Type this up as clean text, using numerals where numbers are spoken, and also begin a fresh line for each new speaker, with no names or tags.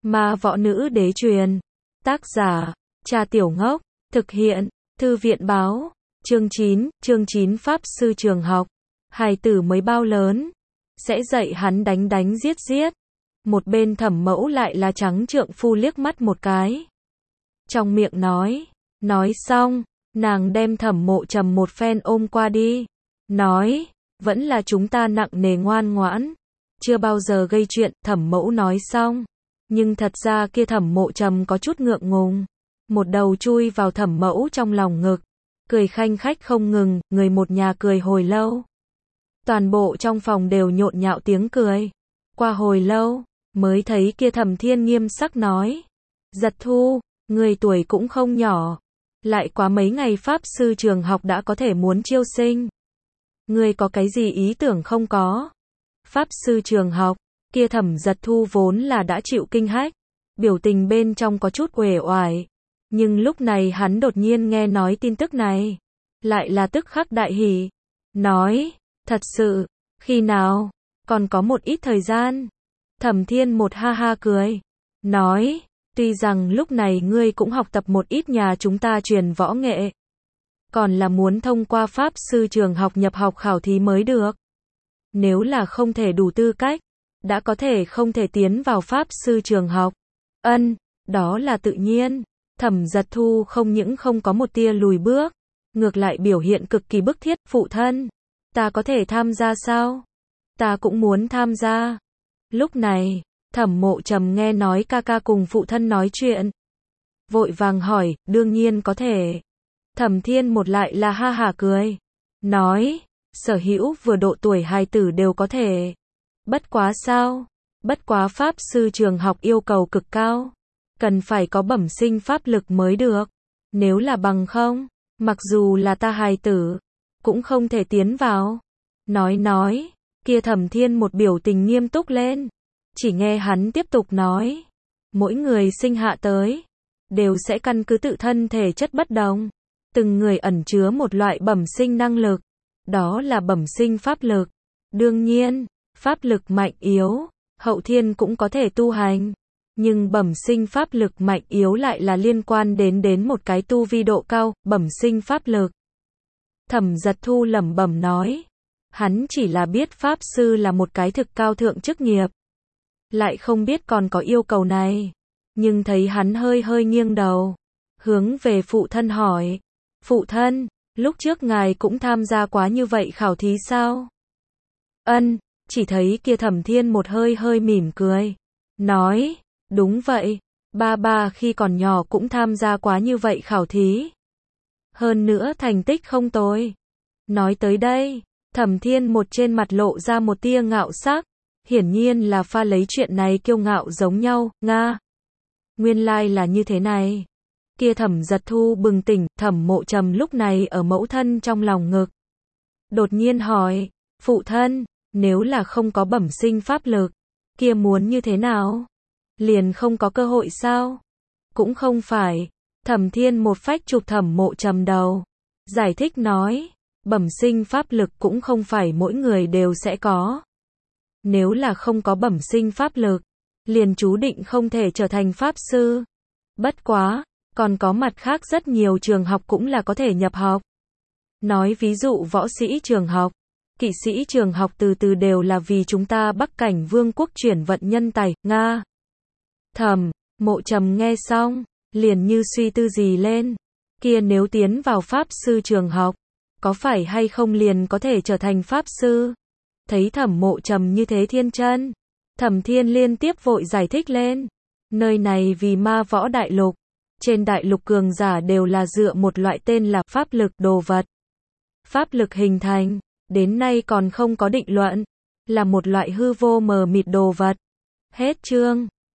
Ma võ nữ đế truyền. Tác giả, Cha Tiểu Ngốc. Thực hiện, Thư viện báo. Chương 9 Pháp sư trường học. Hài tử mới bao lớn, sẽ dạy hắn đánh giết giết. Một bên Thẩm Mẫu lại là trắng trượng phu liếc mắt một cái. Trong miệng nói xong, nàng đem Thẩm Mộ Trầm một phen ôm qua đi. Nói, vẫn là chúng ta nặng nề ngoan ngoãn, chưa bao giờ gây chuyện. Thẩm Mẫu nói xong, nhưng thật ra kia Thẩm Mộ Trầm có chút ngượng ngùng. Một đầu chui vào Thẩm Mẫu trong lòng ngực, cười khanh khách không ngừng, người một nhà cười hồi lâu. Toàn bộ trong phòng đều nhộn nhạo tiếng cười. Qua hồi lâu, mới thấy kia Thẩm Thiên nghiêm sắc nói. Giật Thu, người tuổi cũng không nhỏ. Lại quá mấy ngày Pháp sư trường học đã có thể muốn chiêu sinh. Người có cái gì ý tưởng không có? Pháp sư trường học, kia Thẩm Giật Thu vốn là đã chịu kinh hách. Biểu tình bên trong có chút uể oải. Nhưng lúc này hắn đột nhiên nghe nói tin tức này. Lại là tức khắc đại hỉ. Nói, thật sự, khi nào, còn có một ít thời gian. Thẩm Thiên một ha ha cười. Nói, tuy rằng lúc này ngươi cũng học tập một ít nhà chúng ta truyền võ nghệ. Còn là muốn thông qua Pháp sư trường học nhập học khảo thí mới được. Nếu là không thể đủ tư cách, đã có thể không thể tiến vào Pháp sư trường học. Ân, đó là tự nhiên. Thẩm Giật Thu không những không có một tia lùi bước, ngược lại biểu hiện cực kỳ bức thiết. Phụ thân, ta có thể tham gia sao? Ta cũng muốn tham gia. Lúc này, Thẩm Mộ Trầm nghe nói ca ca cùng phụ thân nói chuyện, vội vàng hỏi, đương nhiên có thể. Thẩm Thiên một lại là ha hả cười. Nói, sở hữu vừa độ tuổi hài tử đều có thể. Bất quá sao? Bất quá Pháp sư trường học yêu cầu cực cao. Cần phải có bẩm sinh pháp lực mới được. Nếu là bằng không, mặc dù là ta hài tử, cũng không thể tiến vào. Nói, kia Thẩm Thiên một biểu tình nghiêm túc lên. Chỉ nghe hắn tiếp tục nói. Mỗi người sinh hạ tới, đều sẽ căn cứ tự thân thể chất bất đồng. Từng người ẩn chứa một loại bẩm sinh năng lực. Đó là bẩm sinh pháp lực. Đương nhiên, pháp lực mạnh yếu, hậu thiên cũng có thể tu hành. Nhưng bẩm sinh pháp lực mạnh yếu lại là liên quan đến một cái tu vi độ cao, bẩm sinh pháp lực. Thẩm Giật Thu lẩm bẩm nói. Hắn chỉ là biết Pháp sư là một cái thực cao thượng chức nghiệp. Lại không biết còn có yêu cầu này. Nhưng thấy hắn hơi nghiêng đầu, hướng về phụ thân hỏi. Phụ thân, lúc trước ngài cũng tham gia quá như vậy khảo thí sao? Ân, chỉ thấy kia Thẩm Thiên một hơi mỉm cười. Nói, đúng vậy, ba khi còn nhỏ cũng tham gia quá như vậy khảo thí. Hơn nữa thành tích không tồi. Nói tới đây, Thẩm Thiên một trên mặt lộ ra một tia ngạo sắc. Hiển nhiên là pha lấy chuyện này kiêu ngạo giống nhau, nga. Nguyên lai là như thế này. Kia Thẩm Giật Thu bừng tỉnh, Thẩm Mộ Trầm lúc này ở mẫu thân trong lòng ngực. Đột nhiên hỏi, phụ thân, nếu là không có bẩm sinh pháp lực, kia muốn như thế nào? Liền không có cơ hội sao? Cũng không phải. Thẩm Thiên một phách chụp Thẩm Mộ Trầm đầu. Giải thích nói, bẩm sinh pháp lực cũng không phải mỗi người đều sẽ có. Nếu là không có bẩm sinh pháp lực, liền chú định không thể trở thành pháp sư. Bất quá, còn có mặt khác rất nhiều trường học cũng là có thể nhập học. Nói ví dụ võ sĩ trường học, kỵ sĩ trường học từ đều là vì chúng ta Bắc Cảnh Vương quốc chuyển vận nhân tài, nga. Thẩm Mộ Trầm nghe xong, liền như suy tư gì lên. Kia nếu tiến vào pháp sư trường học, có phải hay không liền có thể trở thành pháp sư? Thấy Thẩm Mộ Trầm như thế thiên chân, Thẩm Thiên liên tiếp vội giải thích lên. Nơi này vì ma võ đại lục. Trên đại lục cường giả đều là dựa một loại tên là pháp lực đồ vật. Pháp lực hình thành, đến nay còn không có định luận, là một loại hư vô mờ mịt đồ vật. Hết chương.